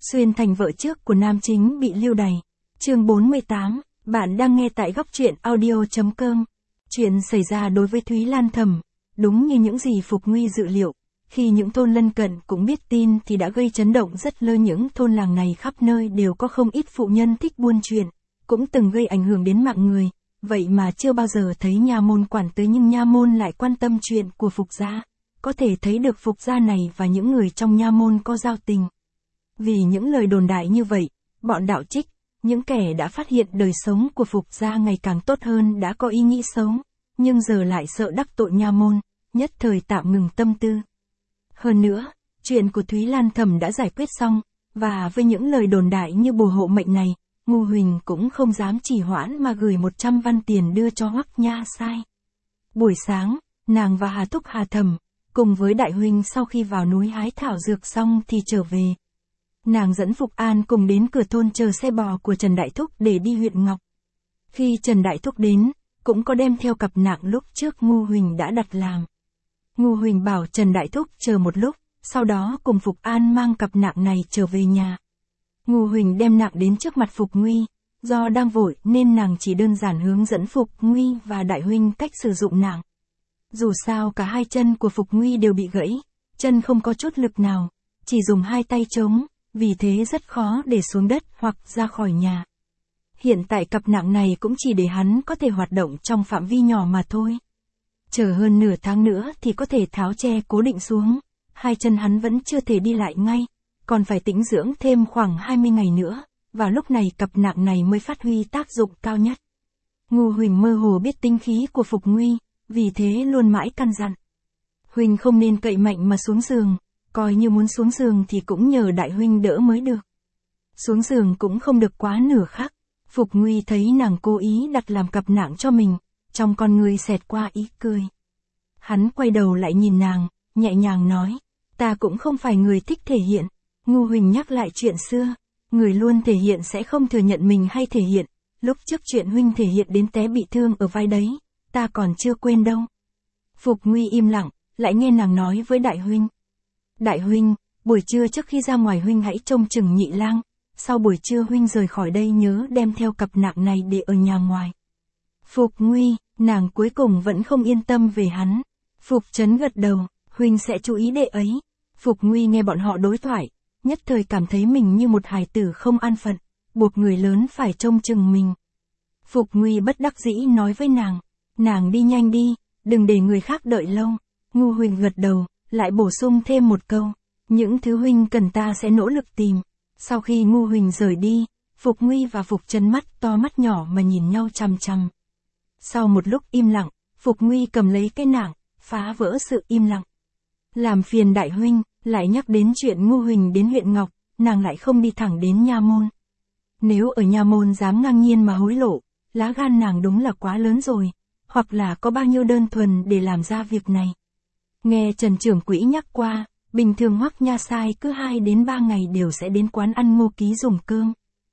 Xuyên thành vợ trước của nam chính bị lưu đày. Chương 48, bạn đang nghe tại góc truyện audio.com. Chuyện xảy ra đối với Thúy Lan Thẩm, đúng như những gì Phục Nguy dự liệu. Khi những thôn lân cận cũng biết tin thì đã gây chấn động rất lớn. Những thôn làng này khắp nơi đều có không ít phụ nhân thích buôn chuyện, cũng từng gây ảnh hưởng đến mạng người. Vậy mà chưa bao giờ thấy nha môn quản tới, nhưng nha môn lại quan tâm chuyện của Phục gia. Có thể thấy được Phục gia này và những người trong nha môn có giao tình. Vì những lời đồn đại như vậy, bọn đạo trích, những kẻ đã phát hiện đời sống của Phục gia ngày càng tốt hơn đã có ý nghĩ xấu, nhưng giờ lại sợ đắc tội nha môn, nhất thời tạm ngừng tâm tư. Hơn nữa, chuyện của Thúy Lan Thẩm đã giải quyết xong, và với những lời đồn đại như bùa hộ mệnh này, Ngô Huỳnh cũng không dám trì hoãn mà gửi 100 văn tiền đưa cho Hoắc Nha Sai. Buổi sáng, nàng và Hà Thúc Hà Thẩm, cùng với Đại Huynh sau khi vào núi hái thảo dược xong thì trở về. Nàng dẫn Phục An cùng đến cửa thôn chờ xe bò của Trần Đại Thúc để đi huyện Ngọc. Khi Trần Đại Thúc đến, cũng có đem theo cặp nạng lúc trước Ngô Huỳnh đã đặt làm. Ngô Huỳnh bảo Trần Đại Thúc chờ một lúc, sau đó cùng Phục An mang cặp nạng này trở về nhà. Ngô Huỳnh đem nạng đến trước mặt Phục Nguy, do đang vội nên nàng chỉ đơn giản hướng dẫn Phục Nguy và Đại Huynh cách sử dụng nạng. Dù sao cả hai chân của Phục Nguy đều bị gãy, chân không có chút lực nào, chỉ dùng hai tay chống, vì thế rất khó để xuống đất hoặc ra khỏi nhà. Hiện tại cặp nạng này cũng chỉ để hắn có thể hoạt động trong phạm vi nhỏ mà thôi. Chờ hơn nửa tháng nữa thì có thể tháo tre cố định xuống, hai chân hắn vẫn chưa thể đi lại ngay, còn phải tĩnh dưỡng thêm khoảng 20 ngày nữa, và lúc này cặp nạng này mới phát huy tác dụng cao nhất. Ngô Huỳnh mơ hồ biết tính khí của Phục Nguy, vì thế luôn mãi căn dặn. Huỳnh không nên cậy mạnh mà xuống giường, coi như muốn xuống giường thì cũng nhờ Đại Huynh đỡ mới được. Xuống giường cũng không được quá nửa khắc. Phục Nguy thấy nàng cố ý đặt làm cặp nạng cho mình, trong con người xẹt qua ý cười. Hắn quay đầu lại nhìn nàng, nhẹ nhàng nói, ta cũng không phải người thích thể hiện. Ngô Huỳnh nhắc lại chuyện xưa, người luôn thể hiện sẽ không thừa nhận mình hay thể hiện, lúc trước chuyện Huynh thể hiện đến té bị thương ở vai đấy, ta còn chưa quên đâu. Phục Nguy im lặng, lại nghe nàng nói với Đại Huynh. Đại Huynh, buổi trưa trước khi ra ngoài Huynh hãy trông chừng Nhị Lang, sau buổi trưa Huynh rời khỏi đây nhớ đem theo cặp nạng này để ở nhà ngoài. Phục Nguy, nàng cuối cùng vẫn không yên tâm về hắn. Phục Trấn gật đầu, Huynh sẽ chú ý đệ ấy. Phục Nguy nghe bọn họ đối thoại, nhất thời cảm thấy mình như một hài tử không an phận, buộc người lớn phải trông chừng mình. Phục Nguy bất đắc dĩ nói với nàng đi nhanh đi, đừng để người khác đợi lâu. Ngô Huỳnh gật đầu, lại bổ sung thêm một câu, những thứ Huynh cần ta sẽ nỗ lực tìm. Sau khi Ngô Huỳnh rời đi, Phục Nguy và Phục Trấn mắt to mắt nhỏ mà nhìn nhau chằm chằm. Sau một lúc im lặng, Phục Nguy cầm lấy cái nạng, phá vỡ sự im lặng. Làm phiền Đại Huynh, lại nhắc đến chuyện Ngô Huỳnh đến huyện Ngọc, nàng lại không đi thẳng đến nha môn. Nếu ở nha môn dám ngang nhiên mà hối lộ, lá gan nàng đúng là quá lớn rồi, hoặc là có bao nhiêu đơn thuần để làm ra việc này. Nghe Trần trưởng quỹ nhắc qua, bình thường Hoắc Nha Sai cứ 2 đến 3 ngày đều sẽ đến quán ăn Ngô Ký dùng cơm.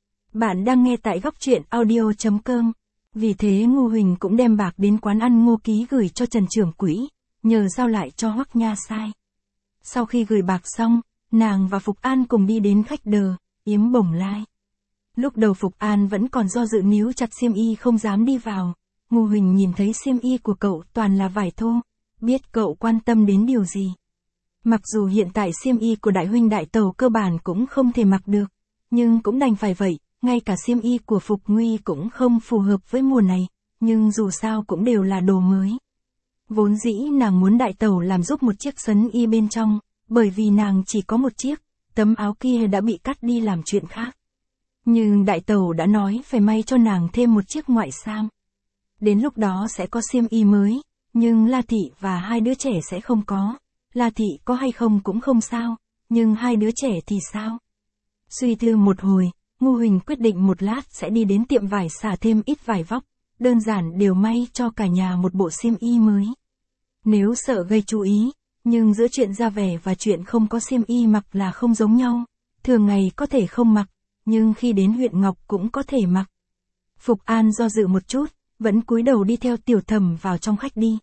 Bạn đang nghe tại góc truyện audio.com. Vì thế Ngô Huỳnh cũng đem bạc đến quán ăn Ngô Ký gửi cho Trần trưởng quỹ, nhờ giao lại cho Hoắc Nha Sai. Sau khi gửi bạc xong, nàng và Phục An cùng đi đến khách đờ, Yếm Bổng Lai. Lúc đầu Phục An vẫn còn do dự níu chặt xiêm y không dám đi vào. Ngô Huỳnh nhìn thấy xiêm y của cậu toàn là vải thô, biết cậu quan tâm đến điều gì. Mặc dù hiện tại xiêm y của Đại Huynh Đại Tẩu cơ bản cũng không thể mặc được, nhưng cũng đành phải vậy, ngay cả xiêm y của Phục Nguy cũng không phù hợp với mùa này, nhưng dù sao cũng đều là đồ mới. Vốn dĩ nàng muốn Đại Tẩu làm giúp một chiếc sấn y bên trong, bởi vì nàng chỉ có một chiếc, tấm áo kia đã bị cắt đi làm chuyện khác. Nhưng Đại Tẩu đã nói phải may cho nàng thêm một chiếc ngoại sam. Đến lúc đó sẽ có xiêm y mới, nhưng La Thị và hai đứa trẻ sẽ không có. La Thị có hay không cũng không sao, nhưng hai đứa trẻ thì sao? Suy tư một hồi, Ngô Huỳnh quyết định một lát sẽ đi đến tiệm vải xả thêm ít vải vóc, đơn giản đều may cho cả nhà một bộ xiêm y mới. Nếu sợ gây chú ý, nhưng giữa chuyện ra vẻ và chuyện không có xiêm y mặc là không giống nhau, thường ngày có thể không mặc, nhưng khi đến huyện Ngọc cũng có thể mặc. Phục An do dự một chút, vẫn cúi đầu đi theo Tiểu Thẩm vào trong khách đi.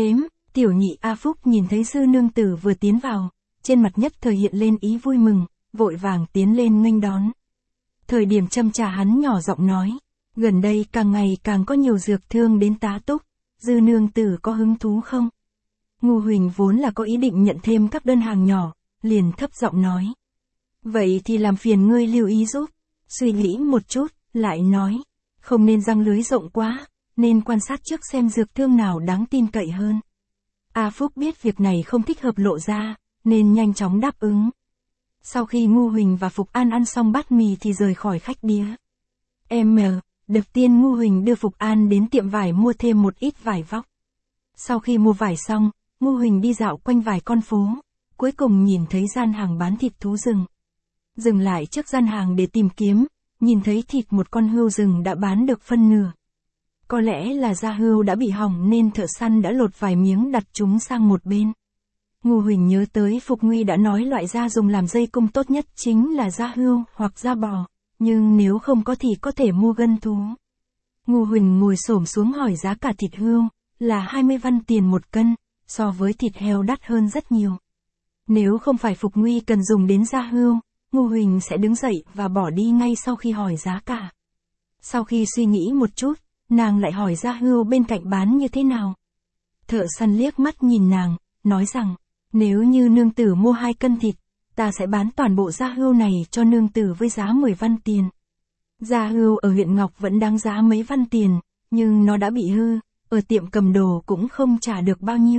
Tiểu nhị A Phúc nhìn thấy sư nương tử vừa tiến vào, trên mặt nhất thời hiện lên ý vui mừng, vội vàng tiến lên nghênh đón. Thời điểm châm trà hắn nhỏ giọng nói, gần đây càng ngày càng có nhiều dược thương đến tá túc, Dư nương tử có hứng thú không? Ngô Huỳnh vốn là có ý định nhận thêm các đơn hàng nhỏ, liền thấp giọng nói. Vậy thì làm phiền ngươi lưu ý giúp, suy nghĩ một chút, lại nói, không nên giăng lưới rộng quá, nên quan sát trước xem dược thương nào đáng tin cậy hơn. A Phúc biết việc này không thích hợp lộ ra, nên nhanh chóng đáp ứng. Sau khi Ngô Huỳnh và Phục An ăn xong bát mì thì rời khỏi khách điếm. Đầu tiên Ngô Huỳnh đưa Phục An đến tiệm vải mua thêm một ít vải vóc. Sau khi mua vải xong, Ngô Huỳnh đi dạo quanh vài con phố, cuối cùng nhìn thấy gian hàng bán thịt thú rừng. Dừng lại trước gian hàng để tìm kiếm, nhìn thấy thịt một con hươu rừng đã bán được phân nửa. Có lẽ là da hươu đã bị hỏng nên thợ săn đã lột vài miếng đặt chúng sang một bên. Ngô Huỳnh nhớ tới Phục Nguy đã nói loại da dùng làm dây cung tốt nhất chính là da hươu hoặc da bò, nhưng nếu không có thì có thể mua gân thú. Ngô Huỳnh ngồi xổm xuống hỏi giá cả thịt hươu, là 20 văn tiền một cân, so với thịt heo đắt hơn rất nhiều. Nếu không phải Phục Nguy cần dùng đến da hươu, Ngô Huỳnh sẽ đứng dậy và bỏ đi ngay sau khi hỏi giá cả. Sau khi suy nghĩ một chút, nàng lại hỏi da hươu bên cạnh bán như thế nào. Thợ săn liếc mắt nhìn nàng, nói rằng, nếu như nương tử mua 2 cân thịt, ta sẽ bán toàn bộ da hươu này cho nương tử với giá 10 văn tiền. Da hươu ở huyện Ngọc vẫn đáng giá mấy văn tiền, nhưng nó đã bị hư, ở tiệm cầm đồ cũng không trả được bao nhiêu.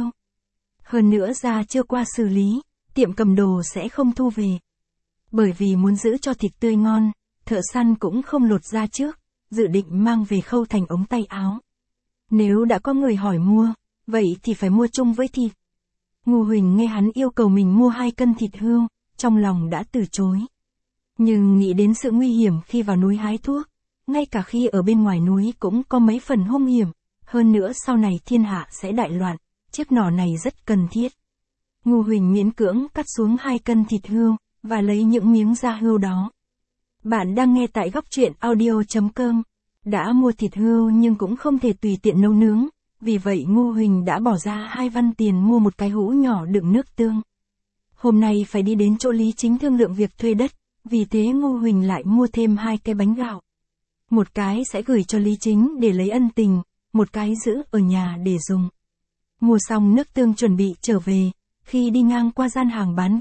Hơn nữa da chưa qua xử lý, tiệm cầm đồ sẽ không thu về. Bởi vì muốn giữ cho thịt tươi ngon, thợ săn cũng không lột da trước, dự định mang về khâu thành ống tay áo. Nếu đã có người hỏi mua, vậy thì phải mua chung với thịt. Ngô Huỳnh nghe hắn yêu cầu mình mua 2 cân thịt hươu, trong lòng đã từ chối. Nhưng nghĩ đến sự nguy hiểm khi vào núi hái thuốc, ngay cả khi ở bên ngoài núi cũng có mấy phần hung hiểm, hơn nữa sau này thiên hạ sẽ đại loạn, chiếc nỏ này rất cần thiết. Ngô Huỳnh miễn cưỡng cắt xuống 2 cân thịt hươu, và lấy những miếng da hươu đó. Bạn đang nghe tại góc truyện audio.com. Đã mua thịt hươu nhưng cũng không thể tùy tiện nấu nướng, vì vậy Ngô Huỳnh đã bỏ ra 2 văn tiền mua một cái hũ nhỏ đựng nước tương. Hôm nay phải đi đến chỗ Lý Chính thương lượng việc thuê đất, vì thế Ngô Huỳnh lại mua thêm 2 cái bánh gạo. Một cái sẽ gửi cho Lý Chính để lấy ân tình, một cái giữ ở nhà để dùng. Mua xong nước tương chuẩn bị trở về, khi đi ngang qua gian hàng bán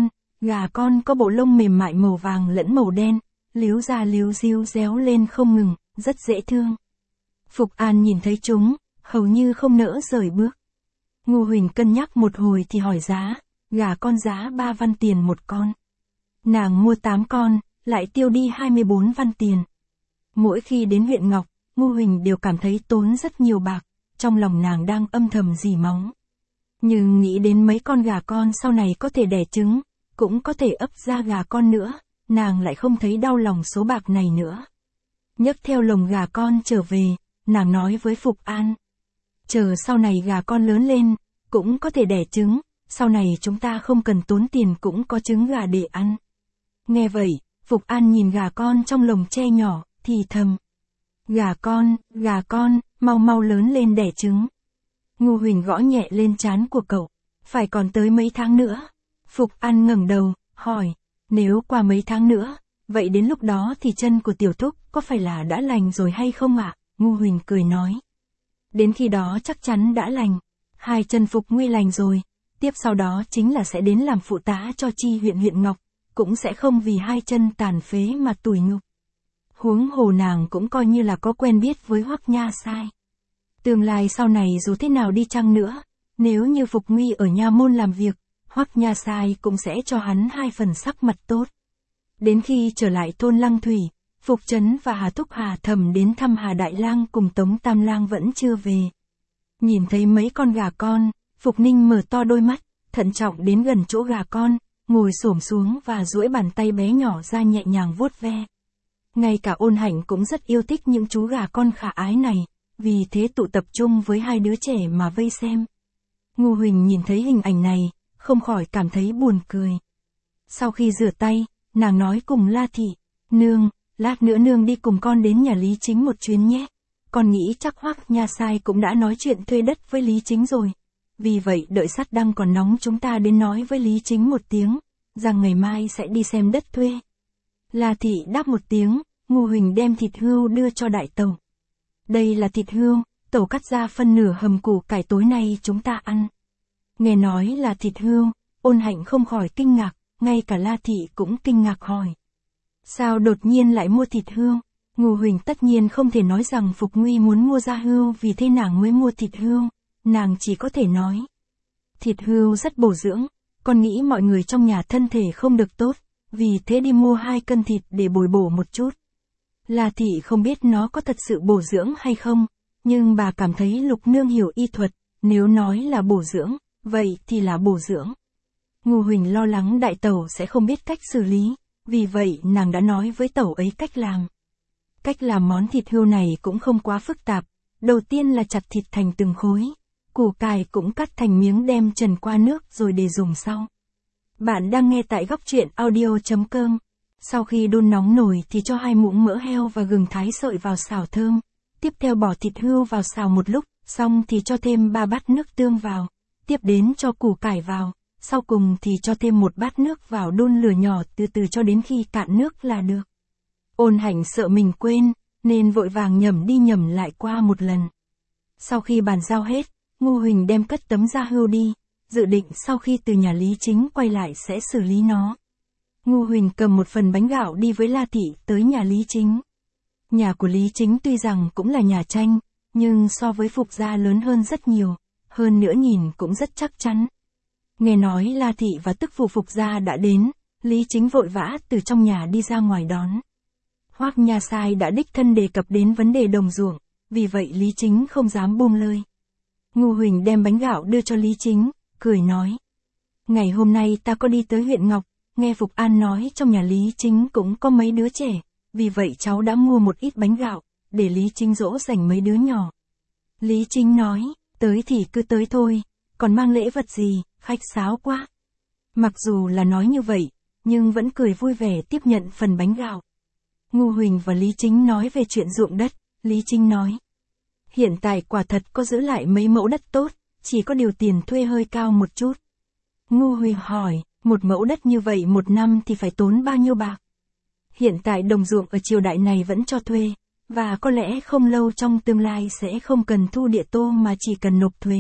gà con có bộ lông mềm mại màu vàng lẫn màu đen, líu ra líu ríu réo lên không ngừng, rất dễ thương. Phục An nhìn thấy chúng, hầu như không nỡ rời bước. Ngô Huỳnh cân nhắc một hồi thì hỏi giá, gà con giá 3 văn tiền một con. Nàng mua 8 con, lại tiêu đi 24 văn tiền. Mỗi khi đến huyện Ngọc, Ngô Huỳnh đều cảm thấy tốn rất nhiều bạc, trong lòng nàng đang âm thầm rỉ máu. Nhưng nghĩ đến mấy con gà con sau này có thể đẻ trứng, cũng có thể ấp ra gà con nữa, nàng lại không thấy đau lòng số bạc này nữa. Nhấc theo lồng gà con trở về, nàng nói với Phục An. Chờ sau này gà con lớn lên, cũng có thể đẻ trứng, sau này chúng ta không cần tốn tiền cũng có trứng gà để ăn. Nghe vậy, Phục An nhìn gà con trong lồng tre nhỏ, thì thầm. Gà con, mau mau lớn lên đẻ trứng. Ngô Huỳnh gõ nhẹ lên trán của cậu. Phải còn tới mấy tháng nữa? Phục An ngẩng đầu, hỏi. Nếu qua mấy tháng nữa, vậy đến lúc đó thì chân của tiểu thúc có phải là đã lành rồi hay không ạ? Ngô Huỳnh cười nói. Đến khi đó chắc chắn đã lành. 2 chân Phục Nguy lành rồi. Tiếp sau đó chính là sẽ đến làm phụ tá cho chi huyện Ngọc. Cũng sẽ không vì 2 chân tàn phế mà tủi nhục. Huống hồ nàng cũng coi như là có quen biết với Hoắc Nha Sai. Tương lai sau này dù thế nào đi chăng nữa, nếu như Phục Nguy ở nha môn làm việc, Hoắc Nha Sai cũng sẽ cho hắn 2 phần sắc mặt tốt. Đến khi trở lại thôn Lăng Thủy, Phục Trấn và Hà Thúc Hà Thầm đến thăm Hà Đại Lang cùng Tống Tam Lang vẫn chưa về. Nhìn thấy mấy con gà con, Phục Ninh mở to đôi mắt, thận trọng đến gần chỗ gà con, ngồi xổm xuống và duỗi bàn tay bé nhỏ ra nhẹ nhàng vuốt ve. Ngay cả Ôn Hạnh cũng rất yêu thích những chú gà con khả ái này, vì thế tụ tập trung với 2 đứa trẻ mà vây xem. Ngô Huỳnh nhìn thấy hình ảnh này, không khỏi cảm thấy buồn cười. Sau khi rửa tay, nàng nói cùng La Thị, nương, lát nữa nương đi cùng con đến nhà Lý Chính một chuyến nhé. Con nghĩ chắc Hoắc Nha Sai cũng đã nói chuyện thuê đất với Lý Chính rồi. Vì vậy đợi sắt đang còn nóng chúng ta đến nói với Lý Chính một tiếng, rằng ngày mai sẽ đi xem đất thuê. La Thị đáp một tiếng, Ngô Huỳnh đem thịt hươu đưa cho đại tẩu. Đây là thịt hươu, tẩu cắt ra phân nửa hầm củ cải tối nay chúng ta ăn. Nghe nói là thịt hươu, Ôn Hạnh không khỏi kinh ngạc, ngay cả La Thị cũng kinh ngạc hỏi. Sao đột nhiên lại mua thịt hươu? Ngô Huỳnh tất nhiên không thể nói rằng Phục Nguy muốn mua da hươu vì thế nàng mới mua thịt hươu, nàng chỉ có thể nói. Thịt hươu rất bổ dưỡng, con nghĩ mọi người trong nhà thân thể không được tốt, vì thế đi mua 2 cân thịt để bồi bổ một chút. La Thị không biết nó có thật sự bổ dưỡng hay không, nhưng bà cảm thấy Lục Nương hiểu y thuật, nếu nói là bổ dưỡng, vậy thì là bổ dưỡng. Ngô Huỳnh lo lắng đại tẩu sẽ không biết cách xử lý, vì vậy nàng đã nói với tẩu ấy cách làm. Cách làm món thịt hươu này cũng không quá phức tạp, đầu tiên là chặt thịt thành từng khối, củ cải cũng cắt thành miếng đem trần qua nước rồi để dùng sau. Bạn đang nghe tại Góc Truyện Audio.com. Sau khi đun nóng nồi thì cho 2 muỗng mỡ heo và gừng thái sợi vào xào thơm. Tiếp theo bỏ thịt hươu vào xào một lúc, xong thì cho thêm 3 bát nước tương vào. Tiếp đến cho củ cải vào, sau cùng thì cho thêm 1 bát nước vào đun lửa nhỏ từ từ cho đến khi cạn nước là được. Ôn Hạnh sợ mình quên, nên vội vàng nhẩm đi nhẩm lại qua một lần. Sau khi bàn giao hết, Ngô Huỳnh đem cất tấm da hươu đi, dự định sau khi từ nhà Lý Chính quay lại sẽ xử lý nó. Ngô Huỳnh cầm một phần bánh gạo đi với La Thị tới nhà Lý Chính. Nhà của Lý Chính tuy rằng cũng là nhà tranh, nhưng so với Phục gia lớn hơn rất nhiều, hơn nữa nhìn cũng rất chắc chắn. Nghe nói La Thị và tức phụ Phục gia đã đến, Lý Chính vội vã từ trong nhà đi ra ngoài đón. Hoắc Nha Sai đã đích thân đề cập đến vấn đề đồng ruộng, vì vậy Lý Chính không dám buông lơi. Ngô Huỳnh đem bánh gạo đưa cho Lý Chính, cười nói. Ngày hôm nay ta có đi tới huyện Ngọc, nghe Phục An nói trong nhà Lý Chính cũng có mấy đứa trẻ, vì vậy cháu đã mua một ít bánh gạo, để Lý Chính dỗ dành mấy đứa nhỏ. Lý Chính nói, tới thì cứ tới thôi, còn mang lễ vật gì, khách sáo quá. Mặc dù là nói như vậy, nhưng vẫn cười vui vẻ tiếp nhận phần bánh gạo. Ngô Huỳnh và Lý Chính nói về chuyện ruộng đất, Lý Chính nói. Hiện tại quả thật có giữ lại mấy mẫu đất tốt, chỉ có điều tiền thuê hơi cao một chút. Ngô Huỳnh hỏi, một mẫu đất như vậy một năm thì phải tốn bao nhiêu bạc? Hiện tại đồng ruộng ở triều đại này vẫn cho thuê, và có lẽ không lâu trong tương lai sẽ không cần thu địa tô mà chỉ cần nộp thuế.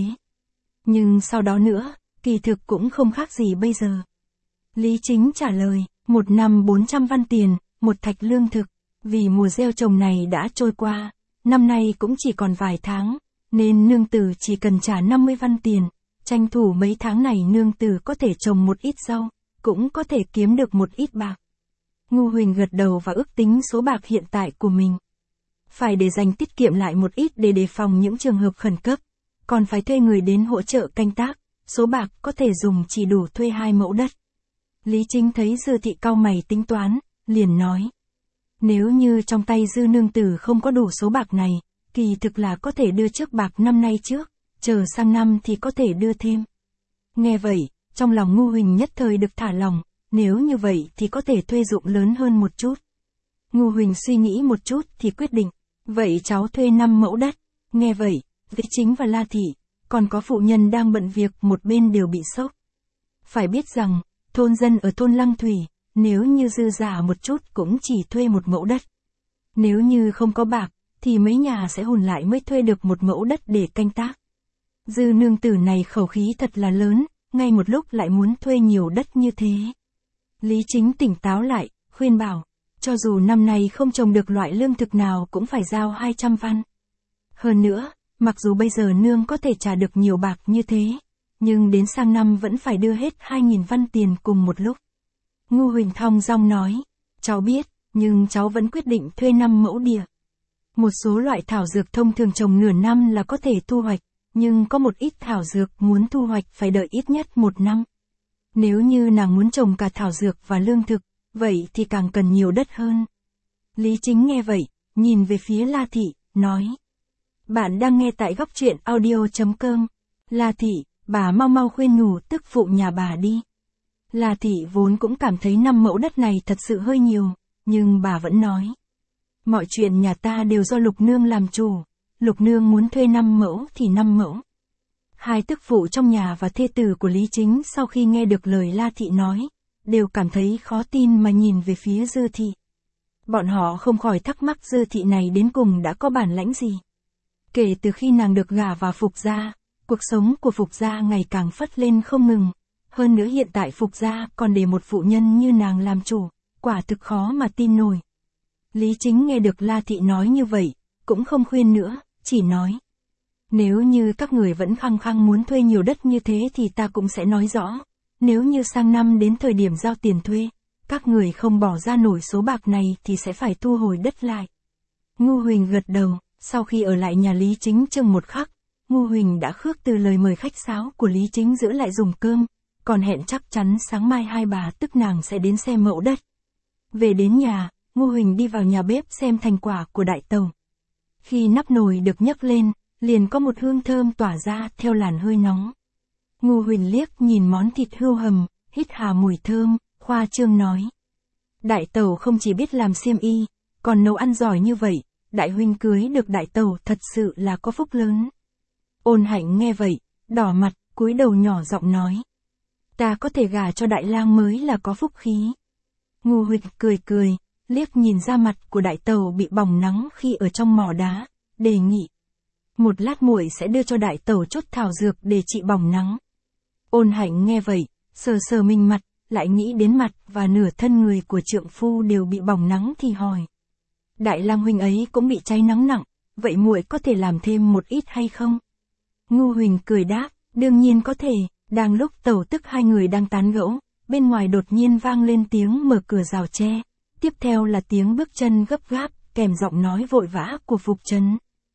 Nhưng sau đó nữa, kỳ thực cũng không khác gì bây giờ. Lý Chính trả lời, một năm 400 văn tiền, một thạch lương thực, vì mùa gieo trồng này đã trôi qua, năm nay cũng chỉ còn vài tháng, nên nương tử chỉ cần trả 50 văn tiền, tranh thủ mấy tháng này nương tử có thể trồng một ít rau, cũng có thể kiếm được một ít bạc. Ngô Huỳnh gật đầu và ước tính số bạc hiện tại của mình. Phải để dành tiết kiệm lại một ít để đề phòng những trường hợp khẩn cấp, còn phải thuê người đến hỗ trợ canh tác, số bạc có thể dùng chỉ đủ thuê 2 mẫu đất. Lý Chính thấy Dư Thị cau mày tính toán, liền nói. Nếu như trong tay Dư nương tử không có đủ số bạc này, kỳ thực là có thể đưa trước bạc năm nay trước, chờ sang năm thì có thể đưa thêm. Nghe vậy, trong lòng Ngô Huỳnh nhất thời được thả lòng, nếu như vậy thì có thể thuê ruộng lớn hơn một chút. Ngô Huỳnh suy nghĩ một chút thì quyết định, vậy cháu thuê 5 mẫu đất. Nghe vậy, Lý Chính và La Thị, còn có phụ nhân đang bận việc một bên đều bị sốc. Phải biết rằng, thôn dân ở thôn Lăng Thủy, nếu như dư giả một chút cũng chỉ thuê 1 mẫu đất. Nếu như không có bạc, thì mấy nhà sẽ hùn lại mới thuê được 1 mẫu đất để canh tác. Dư nương tử này khẩu khí thật là lớn, ngay một lúc lại muốn thuê nhiều đất như thế. Lý Chính tỉnh táo lại, khuyên bảo, cho dù năm nay không trồng được loại lương thực nào cũng phải giao 200 văn. Hơn nữa, mặc dù bây giờ nương có thể trả được nhiều bạc như thế, nhưng đến sang năm vẫn phải đưa hết 2.000 văn tiền cùng một lúc. Ngô Huỳnh thong dong nói, cháu biết, nhưng cháu vẫn quyết định thuê 5 mẫu địa. Một số loại thảo dược thông thường trồng nửa năm là có thể thu hoạch, nhưng có một ít thảo dược muốn thu hoạch phải đợi ít nhất 1 năm. Nếu như nàng muốn trồng cả thảo dược và lương thực, vậy thì càng cần nhiều đất hơn. Lý Chính nghe vậy, nhìn về phía La Thị, nói. Bạn đang nghe tại Góc Truyện Audio.com. La Thị, bà mau mau khuyên nhủ tức phụ nhà bà đi. La Thị vốn cũng cảm thấy 5 mẫu đất này thật sự hơi nhiều, nhưng bà vẫn nói. Mọi chuyện nhà ta đều do Lục Nương làm chủ, Lục Nương muốn thuê 5 mẫu thì 5 mẫu. Hai tức phụ trong nhà và thê tử của Lý Chính sau khi nghe được lời La Thị nói, đều cảm thấy khó tin mà nhìn về phía Dư Thị. Bọn họ không khỏi thắc mắc Dư Thị này đến cùng đã có bản lãnh gì. Kể từ khi nàng được gả vào Phục gia, cuộc sống của Phục gia ngày càng phất lên không ngừng. Hơn nữa hiện tại Phục gia còn để một phụ nhân như nàng làm chủ, quả thực khó mà tin nổi. Lý Chính nghe được La Thị nói như vậy, cũng không khuyên nữa, chỉ nói. Nếu như các người vẫn khăng khăng muốn thuê nhiều đất như thế thì ta cũng sẽ nói rõ. Nếu như sang năm đến thời điểm giao tiền thuê, các người không bỏ ra nổi số bạc này thì sẽ phải thu hồi đất lại. Ngu Huỳnh gật đầu, sau khi ở lại nhà Lý Chính chừng một khắc, Ngu Huỳnh đã khước từ lời mời khách sáo của Lý Chính giữ lại dùng cơm, còn hẹn chắc chắn sáng mai hai bà tức nàng sẽ đến xem mẫu đất. Về đến nhà, Ngu Huỳnh đi vào nhà bếp xem thành quả của đại tàu. Khi nắp nồi được nhấc lên, liền có một hương thơm tỏa ra theo làn hơi nóng. Ngu Huỳnh liếc nhìn món thịt hươu hầm, hít hà mùi thơm, khoa trương nói. Đại tàu không chỉ biết làm xiêm y, còn nấu ăn giỏi như vậy, đại huynh cưới được đại tàu thật sự là có phúc lớn. Ôn Hạnh nghe vậy, đỏ mặt, cúi đầu nhỏ giọng nói. Ta có thể gả cho đại lang mới là có phúc khí. Ngu Huỳnh cười cười, liếc nhìn ra mặt của đại tàu bị bỏng nắng khi ở trong mỏ đá, đề nghị. Một lát muội sẽ đưa cho đại tàu chút thảo dược để trị bỏng nắng. Ôn Hạnh nghe vậy, sờ sờ mình mặt, lại nghĩ đến mặt và nửa thân người của trượng phu đều bị bỏng nắng thì hỏi. Đại lang huynh ấy cũng bị cháy nắng nặng, vậy muội có thể làm thêm một ít hay không? Ngu Huỳnh cười đáp, đương nhiên có thể. Đang lúc tàu tức hai người đang tán gẫu, bên ngoài đột nhiên vang lên tiếng mở cửa rào tre, tiếp theo là tiếng bước chân gấp gáp, kèm giọng nói vội vã của Phục Trấn.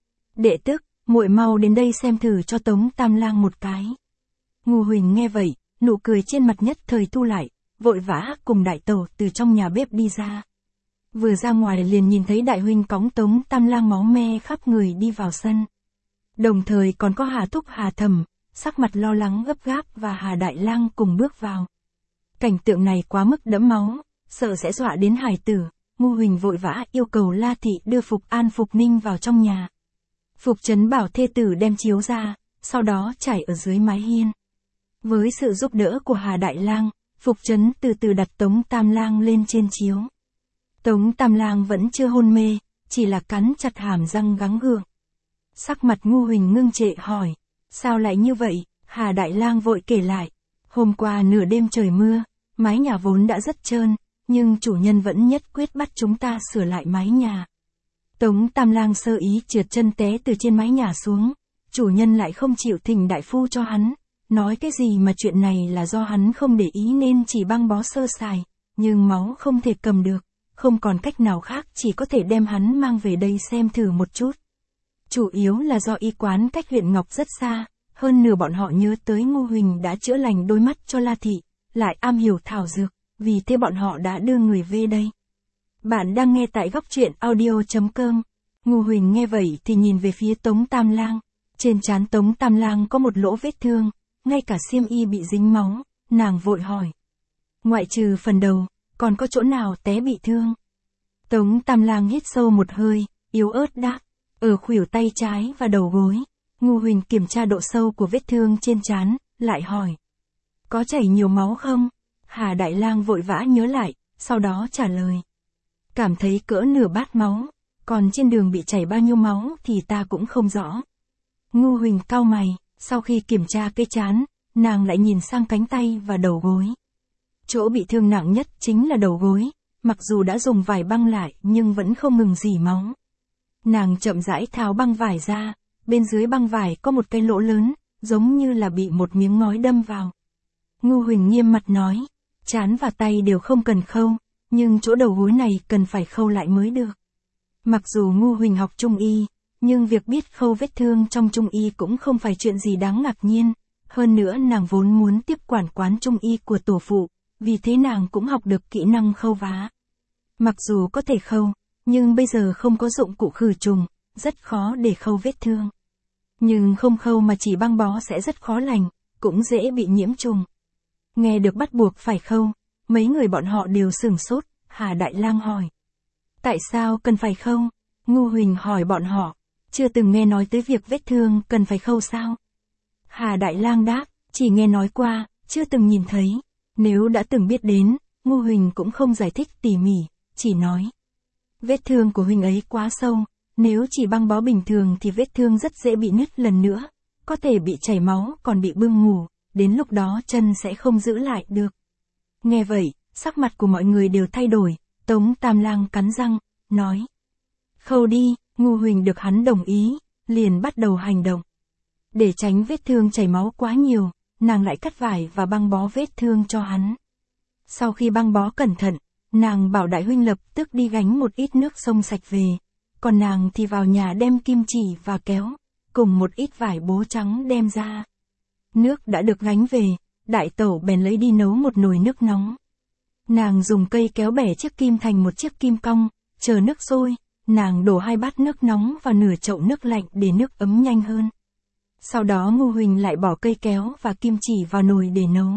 Đệ tức, muội mau đến đây xem thử cho Tống Tam Lang một cái. Ngu Huỳnh nghe vậy, nụ cười trên mặt nhất thời thu lại, vội vã cùng đại tàu từ trong nhà bếp đi ra. Vừa ra ngoài liền nhìn thấy đại huynh cõng Tống Tam Lang máu me khắp người đi vào sân. Đồng thời còn có Hà Thúc Hà Thẩm, sắc mặt lo lắng gấp gáp và Hà Đại Lang cùng bước vào. Cảnh tượng này quá mức đẫm máu, sợ sẽ dọa đến hài tử, Ngu Huỳnh vội vã yêu cầu La Thị đưa Phục An Phục Ninh vào trong nhà. Phục Trấn bảo thê tử đem chiếu ra, sau đó trải ở dưới mái hiên. Với sự giúp đỡ của Hà Đại Lang, Phục Trấn từ từ đặt Tống Tam Lang lên trên chiếu. Tống Tam Lang vẫn chưa hôn mê, chỉ là cắn chặt hàm răng gắng gượng. Sắc mặt Ngu Huỳnh ngưng trệ hỏi. Sao lại như vậy? Hà Đại Lang vội kể lại. Hôm qua nửa đêm trời mưa, mái nhà vốn đã rất trơn, nhưng chủ nhân vẫn nhất quyết bắt chúng ta sửa lại mái nhà. Tống Tam Lang sơ ý trượt chân té từ trên mái nhà xuống, chủ nhân lại không chịu thỉnh đại phu cho hắn, nói cái gì mà chuyện này là do hắn không để ý nên chỉ băng bó sơ sài, nhưng máu không thể cầm được, không còn cách nào khác chỉ có thể đem hắn mang về đây xem thử một chút. Chủ yếu là do y quán cách huyện Ngọc rất xa, hơn nửa bọn họ nhớ tới Ngu Huỳnh đã chữa lành đôi mắt cho La Thị, lại am hiểu thảo dược, vì thế bọn họ đã đưa người về đây. Bạn đang nghe tại góc truyện audio.com. Ngu Huỳnh nghe vậy thì nhìn về phía Tống Tam Lang. Trên trán Tống Tam Lang có một lỗ vết thương, ngay cả xiêm y bị dính máu, nàng vội hỏi. Ngoại trừ phần đầu, còn có chỗ nào té bị thương? Tống Tam Lang hít sâu một hơi, yếu ớt đáp. Ở khuỷu tay trái và đầu gối. Ngu Huỳnh kiểm tra độ sâu của vết thương trên trán, lại hỏi. Có chảy nhiều máu không? Hà Đại Lang vội vã nhớ lại, sau đó trả lời. Cảm thấy cỡ nửa bát máu, còn trên đường bị chảy bao nhiêu máu thì ta cũng không rõ. Ngu Huỳnh cau mày, sau khi kiểm tra cái trán, nàng lại nhìn sang cánh tay và đầu gối. Chỗ bị thương nặng nhất chính là đầu gối, mặc dù đã dùng vải băng lại nhưng vẫn không ngừng rỉ máu. Nàng chậm rãi tháo băng vải ra, bên dưới băng vải có một cái lỗ lớn, giống như là bị một miếng ngói đâm vào. Ngu Huỳnh nghiêm mặt nói, trán và tay đều không cần khâu, nhưng chỗ đầu gối này cần phải khâu lại mới được. Mặc dù Ngu Huỳnh học Trung Y, nhưng việc biết khâu vết thương trong Trung Y cũng không phải chuyện gì đáng ngạc nhiên. Hơn nữa nàng vốn muốn tiếp quản quán Trung Y của tổ phụ, vì thế nàng cũng học được kỹ năng khâu vá. Mặc dù có thể khâu, nhưng bây giờ không có dụng cụ khử trùng, rất khó để khâu vết thương. Nhưng không khâu mà chỉ băng bó sẽ rất khó lành, cũng dễ bị nhiễm trùng. Nghe được bắt buộc phải khâu, mấy người bọn họ đều sửng sốt, Hà Đại Lang hỏi. Tại sao cần phải khâu? Ngu Huỳnh hỏi bọn họ, chưa từng nghe nói tới việc vết thương cần phải khâu sao? Hà Đại Lang đáp, chỉ nghe nói qua, chưa từng nhìn thấy. Nếu đã từng biết đến, Ngô Huỳnh cũng không giải thích tỉ mỉ, chỉ nói. Vết thương của huynh ấy quá sâu, nếu chỉ băng bó bình thường thì vết thương rất dễ bị nứt lần nữa, có thể bị chảy máu còn bị bưng mù, đến lúc đó chân sẽ không giữ lại được. Nghe vậy, sắc mặt của mọi người đều thay đổi, Tống Tam Lang cắn răng, nói. Khâu đi, Ngô Huỳnh được hắn đồng ý, liền bắt đầu hành động. Để tránh vết thương chảy máu quá nhiều, nàng lại cắt vải và băng bó vết thương cho hắn. Sau khi băng bó cẩn thận, nàng bảo đại huynh lập tức đi gánh một ít nước sông sạch về, còn nàng thì vào nhà đem kim chỉ và kéo, cùng một ít vải bố trắng đem ra. Nước đã được gánh về, đại tẩu bèn lấy đi nấu một nồi nước nóng. Nàng dùng cây kéo bẻ chiếc kim thành một chiếc kim cong, chờ nước sôi, nàng đổ 2 bát nước nóng vào nửa chậu nước lạnh để nước ấm nhanh hơn. Sau đó Ngô Huỳnh lại bỏ cây kéo và kim chỉ vào nồi để nấu.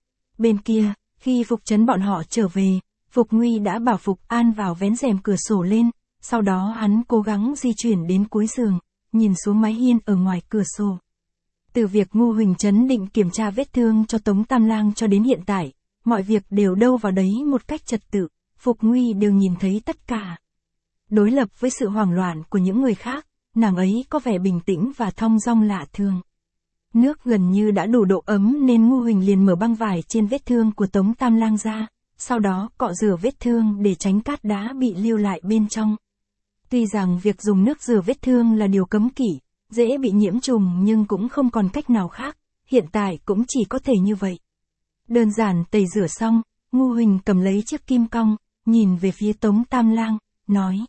Bên kia, khi Phục Trấn bọn họ trở về, Phục Nguy đã bảo Phục An vào vén rèm cửa sổ lên, sau đó hắn cố gắng di chuyển đến cuối giường, nhìn xuống mái hiên ở ngoài cửa sổ. Từ việc Ngô Huỳnh trấn định kiểm tra vết thương cho Tống Tam Lang cho đến hiện tại, mọi việc đều đâu vào đấy một cách trật tự, Phục Nguy đều nhìn thấy tất cả. Đối lập với sự hoảng loạn của những người khác, nàng ấy có vẻ bình tĩnh và thong dong lạ thường. Nước gần như đã đủ độ ấm nên Ngô Huỳnh liền mở băng vải trên vết thương của Tống Tam Lang ra, sau đó cọ rửa vết thương để tránh cát đá bị lưu lại bên trong. Tuy rằng việc dùng nước rửa vết thương là điều cấm kỵ, dễ bị nhiễm trùng nhưng cũng không còn cách nào khác, hiện tại cũng chỉ có thể như vậy. Đơn giản tẩy rửa xong, Ngô Huỳnh cầm lấy chiếc kim cong, nhìn về phía Tống Tam Lang, nói.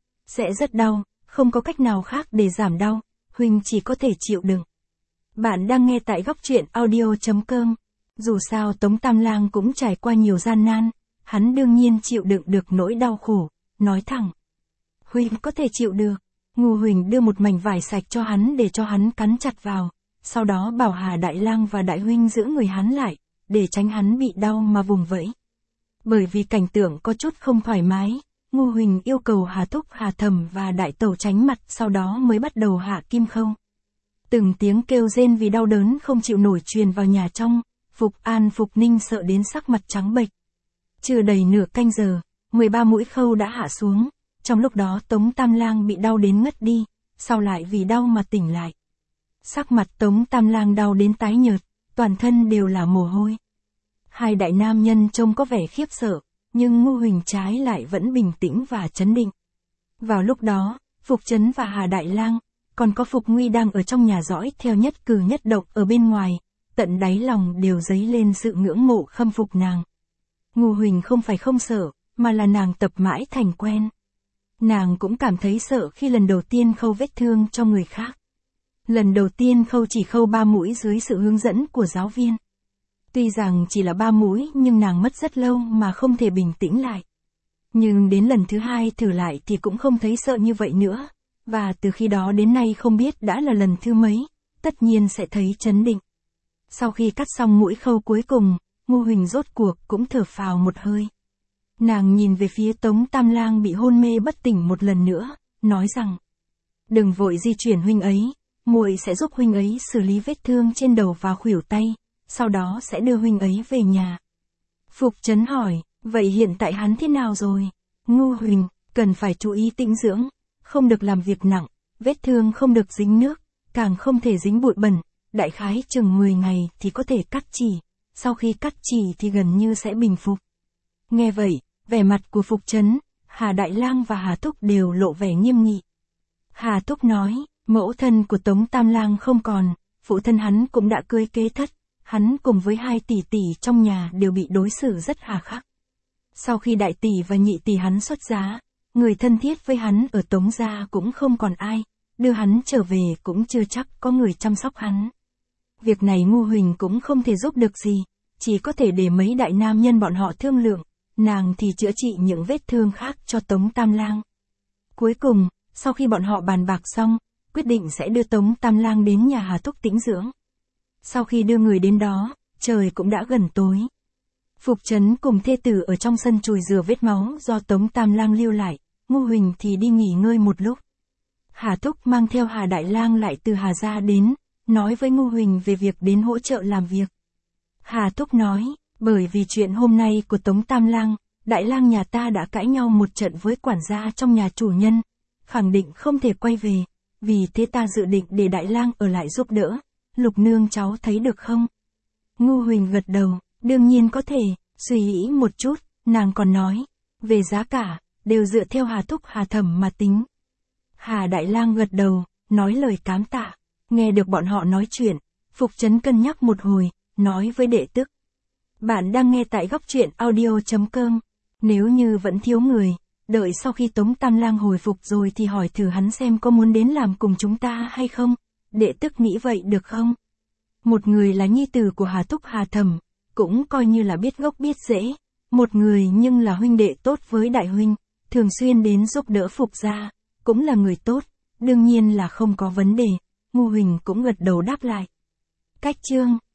Sẽ rất đau, không có cách nào khác để giảm đau, Huỳnh chỉ có thể chịu đựng. Bạn đang nghe tại góc truyện audio.com. Dù sao Tống Tam Lang cũng trải qua nhiều gian nan, hắn đương nhiên chịu đựng được nỗi đau khổ, nói thẳng. Huỳnh có thể chịu được. Ngô Huỳnh đưa một mảnh vải sạch cho hắn để cho hắn cắn chặt vào, sau đó bảo Hà Đại Lang và Đại Huynh giữ người hắn lại, để tránh hắn bị đau mà vùng vẫy. Bởi vì cảnh tượng có chút không thoải mái, Ngô Huỳnh yêu cầu Hà Thúc, Hà Thẩm và Đại Tẩu tránh mặt, sau đó mới bắt đầu hạ kim khâu. Từng tiếng kêu rên vì đau đớn không chịu nổi truyền vào nhà trong, Phục An Phục Ninh sợ đến sắc mặt trắng bệch. Chưa đầy nửa canh giờ, 13 mũi khâu đã hạ xuống, trong lúc đó Tống Tam Lang bị đau đến ngất đi, sau lại vì đau mà tỉnh lại. Sắc mặt Tống Tam Lang đau đến tái nhợt, toàn thân đều là mồ hôi. Hai đại nam nhân trông có vẻ khiếp sợ, nhưng Ngô Huỳnh trái lại vẫn bình tĩnh và trấn định. Vào lúc đó, Phục Trấn và Hà Đại Lang, còn có Phục Nguy đang ở trong nhà dõi theo nhất cử nhất động ở bên ngoài, tận đáy lòng đều dấy lên sự ngưỡng mộ khâm phục nàng. Ngô Huỳnh không phải không sợ, mà là nàng tập mãi thành quen. Nàng cũng cảm thấy sợ khi lần đầu tiên khâu vết thương cho người khác. Lần đầu tiên khâu chỉ khâu 3 mũi dưới sự hướng dẫn của giáo viên. Tuy rằng chỉ là 3 mũi nhưng nàng mất rất lâu mà không thể bình tĩnh lại. Nhưng đến lần thứ 2 thử lại thì cũng không thấy sợ như vậy nữa. Và từ khi đó đến nay không biết đã là lần thứ mấy, tất nhiên sẽ thấy trấn định. Sau khi cắt xong mũi khâu cuối cùng, Ngô Huỳnh rốt cuộc cũng thở phào một hơi. Nàng nhìn về phía Tống Tam Lang bị hôn mê bất tỉnh một lần nữa, nói rằng. Đừng vội di chuyển huynh ấy, muội sẽ giúp huynh ấy xử lý vết thương trên đầu và khuỷu tay, sau đó sẽ đưa huynh ấy về nhà. Phục Trấn hỏi, vậy hiện tại hắn thế nào rồi? Ngô Huỳnh, cần phải chú ý tĩnh dưỡng, không được làm việc nặng, vết thương không được dính nước, càng không thể dính bụi bẩn, đại khái chừng 10 ngày thì có thể cắt chỉ, sau khi cắt chỉ thì gần như sẽ bình phục. Nghe vậy, vẻ mặt của Phục Trấn, Hà Đại Lang và Hà Thúc đều lộ vẻ nghiêm nghị. Hà Thúc nói, mẫu thân của Tống Tam Lang không còn, phụ thân hắn cũng đã cưới kế thất, hắn cùng với 2 tỷ tỷ trong nhà đều bị đối xử rất hà khắc. Sau khi đại tỷ và nhị tỷ hắn xuất giá, người thân thiết với hắn ở Tống gia cũng không còn ai, đưa hắn trở về cũng chưa chắc có người chăm sóc hắn. Việc này Ngô Huỳnh cũng không thể giúp được gì, chỉ có thể để mấy đại nam nhân bọn họ thương lượng, nàng thì chữa trị những vết thương khác cho Tống Tam Lang. Cuối cùng, sau khi bọn họ bàn bạc xong, quyết định sẽ đưa Tống Tam Lang đến nhà Hà Thúc tĩnh dưỡng. Sau khi đưa người đến đó, trời cũng đã gần tối. Phục Trấn cùng thê tử ở trong sân chùi rửa vết máu do Tống Tam Lang lưu lại, Ngô Huỳnh thì đi nghỉ ngơi một lúc. Hà Thúc mang theo Hà Đại Lang lại từ Hà gia đến, nói với Ngô Huỳnh về việc đến hỗ trợ làm việc. Hà Thúc nói, Bởi vì chuyện hôm nay của Tống Tam Lang, Đại Lang nhà ta đã cãi nhau một trận với quản gia trong nhà chủ nhân, khẳng định không thể quay về, vì thế ta dự định để Đại Lang ở lại giúp đỡ. Lục nương cháu thấy được không? Ngu Huỳnh gật đầu, đương nhiên có thể, suy nghĩ một chút, nàng còn nói, về giá cả, đều dựa theo Hà Thúc Hà Thẩm mà tính. Hà Đại Lang gật đầu, nói lời cám tạ, nghe được bọn họ nói chuyện, Phục Trấn cân nhắc một hồi, nói với đệ tức. Bạn đang nghe tại góc truyện audio.com, nếu như vẫn thiếu người, đợi sau khi Tống Tam Lang hồi phục rồi thì hỏi thử hắn xem có muốn đến làm cùng chúng ta hay không, đệ tức nghĩ vậy được không? Một người là nhi tử của Hà Thúc Hà Thẩm, cũng coi như là biết gốc biết rễ, một người nhưng là huynh đệ tốt với đại huynh, thường xuyên đến giúp đỡ Phục gia, cũng là người tốt, đương nhiên là không có vấn đề. Ngu Huỳnh cũng gật đầu đáp lại. Cách chương